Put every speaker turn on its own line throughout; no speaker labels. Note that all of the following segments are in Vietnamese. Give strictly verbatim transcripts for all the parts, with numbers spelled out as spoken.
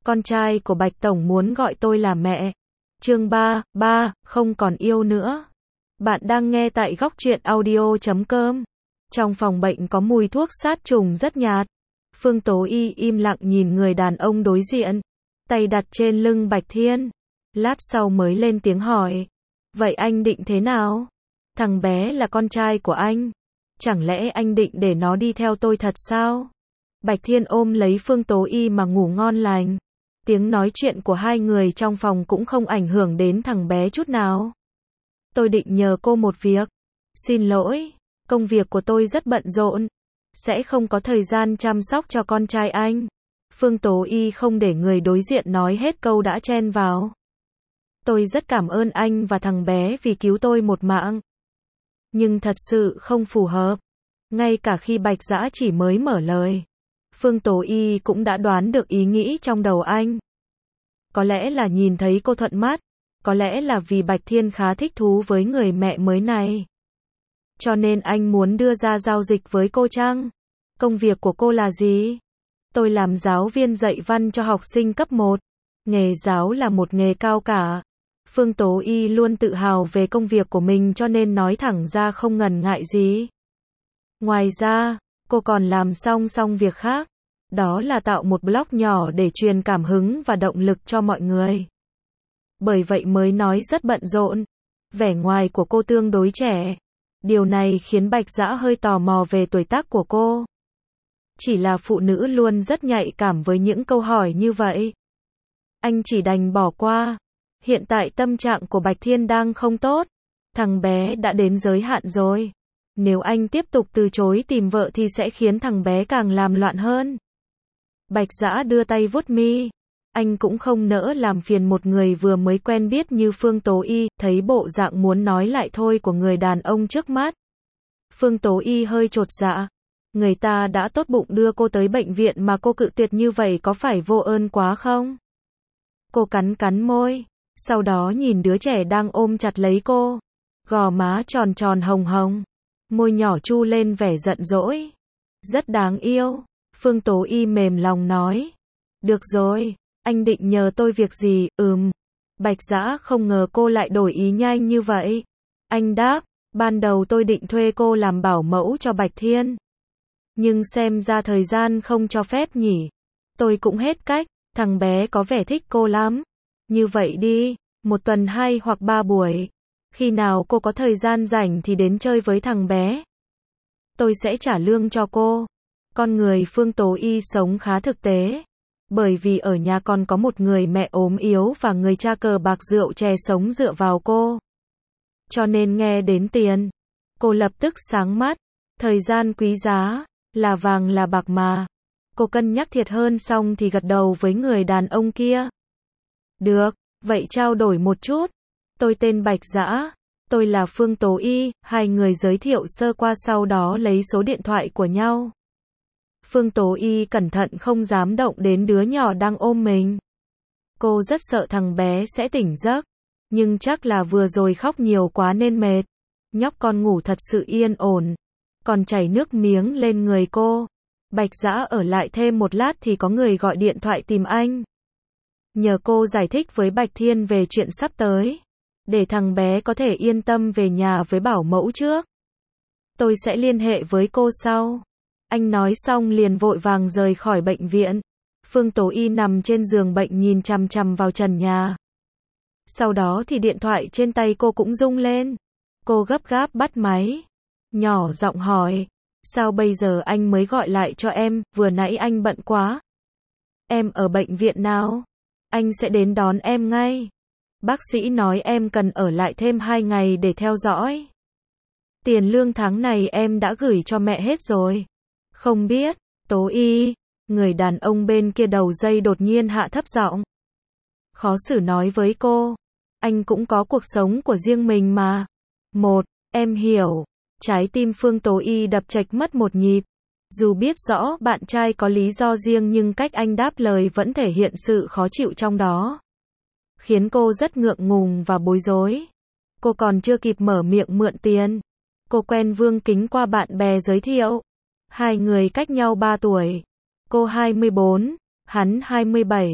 Con trai của Bạch Tổng muốn gọi tôi là mẹ. Chương ba, ba, không còn yêu nữa. Bạn đang nghe tại góc truyện audio chấm com. Trong phòng bệnh có mùi thuốc sát trùng rất nhạt. Phương Tố Y im lặng nhìn người đàn ông đối diện, tay đặt trên lưng Bạch Thiên. Lát sau mới lên tiếng hỏi. Vậy anh định thế nào? Thằng bé là con trai của anh. Chẳng lẽ anh định để nó đi theo tôi thật sao? Bạch Thiên ôm lấy Phương Tố Y mà ngủ ngon lành. Tiếng nói chuyện của hai người trong phòng cũng không ảnh hưởng đến thằng bé chút nào. Tôi định nhờ cô một việc. Xin lỗi, công việc của tôi rất bận rộn, sẽ không có thời gian chăm sóc cho con trai anh. Phương Tố Y không để người đối diện nói hết câu đã chen vào. Tôi rất cảm ơn anh và thằng bé vì cứu tôi một mạng. Nhưng thật sự không phù hợp. Ngay cả khi Bạch Dã chỉ mới mở lời, Phương Tố Y cũng đã đoán được ý nghĩ trong đầu anh. Có lẽ là nhìn thấy cô thuận mắt, có lẽ là vì Bạch Thiên khá thích thú với người mẹ mới này. Cho nên anh muốn đưa ra giao dịch với cô chăng? Công việc của cô là gì? Tôi làm giáo viên dạy văn cho học sinh cấp một. Nghề giáo là một nghề cao cả. Phương Tố Y luôn tự hào về công việc của mình cho nên nói thẳng ra không ngần ngại gì. Ngoài ra, cô còn làm song song việc khác. Đó là tạo một blog nhỏ để truyền cảm hứng và động lực cho mọi người. Bởi vậy mới nói rất bận rộn. Vẻ ngoài của cô tương đối trẻ. Điều này khiến Bạch Dã hơi tò mò về tuổi tác của cô. Chỉ là phụ nữ luôn rất nhạy cảm với những câu hỏi như vậy. Anh chỉ đành bỏ qua. Hiện tại tâm trạng của Bạch Thiên đang không tốt. Thằng bé đã đến giới hạn rồi. Nếu anh tiếp tục từ chối tìm vợ thì sẽ khiến thằng bé càng làm loạn hơn. Bạch Dã đưa tay vuốt mi. Anh cũng không nỡ làm phiền một người vừa mới quen biết như Phương Tố Y, thấy bộ dạng muốn nói lại thôi của người đàn ông trước mắt. Phương Tố Y hơi chột dạ. Người ta đã tốt bụng đưa cô tới bệnh viện mà cô cự tuyệt như vậy có phải vô ơn quá không? Cô cắn cắn môi, sau đó nhìn đứa trẻ đang ôm chặt lấy cô. Gò má tròn tròn hồng hồng, môi nhỏ chu lên vẻ giận dỗi. Rất đáng yêu. Phương Tố Y mềm lòng nói. Được rồi, anh định nhờ tôi việc gì? Ừm. Bạch Dã không ngờ cô lại đổi ý nhanh như vậy. Anh đáp, ban đầu tôi định thuê cô làm bảo mẫu cho Bạch Thiên. Nhưng xem ra thời gian không cho phép nhỉ. Tôi cũng hết cách, thằng bé có vẻ thích cô lắm. Như vậy đi, một tuần hai hoặc ba buổi. Khi nào cô có thời gian rảnh thì đến chơi với thằng bé. Tôi sẽ trả lương cho cô. Con người Phương Tố Y sống khá thực tế. Bởi vì ở nhà còn có một người mẹ ốm yếu và người cha cờ bạc rượu chè sống dựa vào cô. Cho nên nghe đến tiền, cô lập tức sáng mắt. Thời gian quý giá, là vàng là bạc mà. Cô cân nhắc thiệt hơn xong thì gật đầu với người đàn ông kia. Được, vậy trao đổi một chút. Tôi tên Bạch Dã, tôi là Phương Tố Y, hai người giới thiệu sơ qua sau đó lấy số điện thoại của nhau. Phương Tố Y cẩn thận không dám động đến đứa nhỏ đang ôm mình. Cô rất sợ thằng bé sẽ tỉnh giấc, nhưng chắc là vừa rồi khóc nhiều quá nên mệt. Nhóc con ngủ thật sự yên ổn, còn chảy nước miếng lên người cô. Bạch Dã ở lại thêm một lát thì có người gọi điện thoại tìm anh. Nhờ cô giải thích với Bạch Thiên về chuyện sắp tới, để thằng bé có thể yên tâm về nhà với bảo mẫu trước. Tôi sẽ liên hệ với cô sau. Anh nói xong liền vội vàng rời khỏi bệnh viện. Phương Tố Y nằm trên giường bệnh nhìn chằm chằm vào trần nhà. Sau đó thì điện thoại trên tay cô cũng rung lên. Cô gấp gáp bắt máy. Nhỏ giọng hỏi. Sao bây giờ anh mới gọi lại cho em, vừa nãy anh bận quá. Em ở bệnh viện nào? Anh sẽ đến đón em ngay. Bác sĩ nói em cần ở lại thêm hai ngày để theo dõi. Tiền lương tháng này em đã gửi cho mẹ hết rồi. Không biết, Tố Y. Người đàn ông bên kia đầu dây đột nhiên hạ thấp giọng. Khó xử nói với cô. Anh cũng có cuộc sống của riêng mình mà. Một, em hiểu. Trái tim Phương Tố Y đập chệch mất một nhịp. Dù biết rõ bạn trai có lý do riêng nhưng cách anh đáp lời vẫn thể hiện sự khó chịu trong đó. Khiến cô rất ngượng ngùng và bối rối. Cô còn chưa kịp mở miệng mượn tiền. Cô quen Vương Kính qua bạn bè giới thiệu. Hai người cách nhau ba tuổi. Cô hai mươi bốn, hắn hai mươi bảy.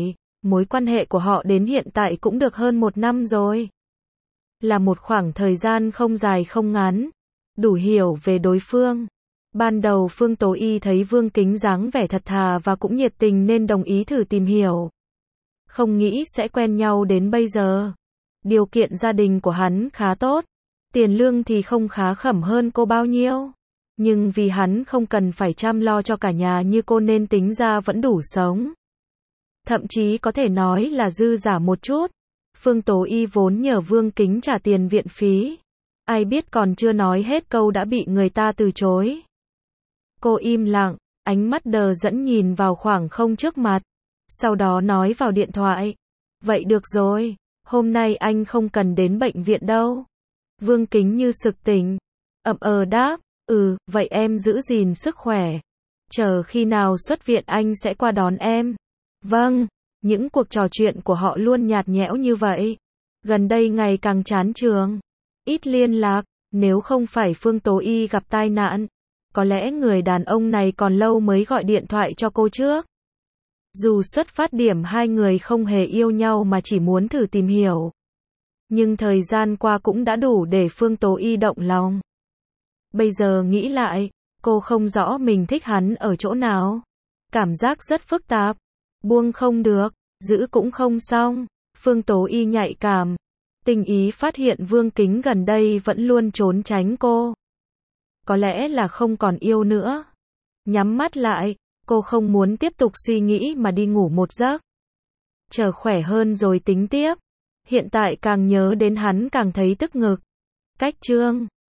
Mối quan hệ của họ đến hiện tại cũng được hơn một năm rồi. Là một khoảng thời gian không dài không ngắn, đủ hiểu về đối phương. Ban đầu Phương Tố Y thấy Vương Kính dáng vẻ thật thà và cũng nhiệt tình nên đồng ý thử tìm hiểu. Không nghĩ sẽ quen nhau đến bây giờ. Điều kiện gia đình của hắn khá tốt, tiền lương thì không khá khẩm hơn cô bao nhiêu. Nhưng vì hắn không cần phải chăm lo cho cả nhà như cô nên tính ra vẫn đủ sống. Thậm chí có thể nói là dư giả một chút. Phương Tố Y vốn nhờ Vương Kính trả tiền viện phí. Ai biết còn chưa nói hết câu đã bị người ta từ chối. Cô im lặng, ánh mắt đờ đẫn nhìn vào khoảng không trước mặt. Sau đó nói vào điện thoại. Vậy được rồi, hôm nay anh không cần đến bệnh viện đâu. Vương Kính như sực tỉnh. Ậm ờ đáp, ừ, vậy em giữ gìn sức khỏe. Chờ khi nào xuất viện anh sẽ qua đón em. Vâng, những cuộc trò chuyện của họ luôn nhạt nhẽo như vậy. Gần đây ngày càng chán chường. Ít liên lạc, nếu không phải Phương Tố Y gặp tai nạn. Có lẽ người đàn ông này còn lâu mới gọi điện thoại cho cô trước. Dù xuất phát điểm hai người không hề yêu nhau mà chỉ muốn thử tìm hiểu. Nhưng thời gian qua cũng đã đủ để Phương Tố Y động lòng. Bây giờ nghĩ lại, cô không rõ mình thích hắn ở chỗ nào. Cảm giác rất phức tạp. Buông không được, giữ cũng không xong. Phương Tố Y nhạy cảm. Tình ý phát hiện Vương Kính gần đây vẫn luôn trốn tránh cô. Có lẽ là không còn yêu nữa. Nhắm mắt lại, cô không muốn tiếp tục suy nghĩ mà đi ngủ một giấc. Chờ khỏe hơn rồi tính tiếp. Hiện tại càng nhớ đến hắn càng thấy tức ngực. Cách chương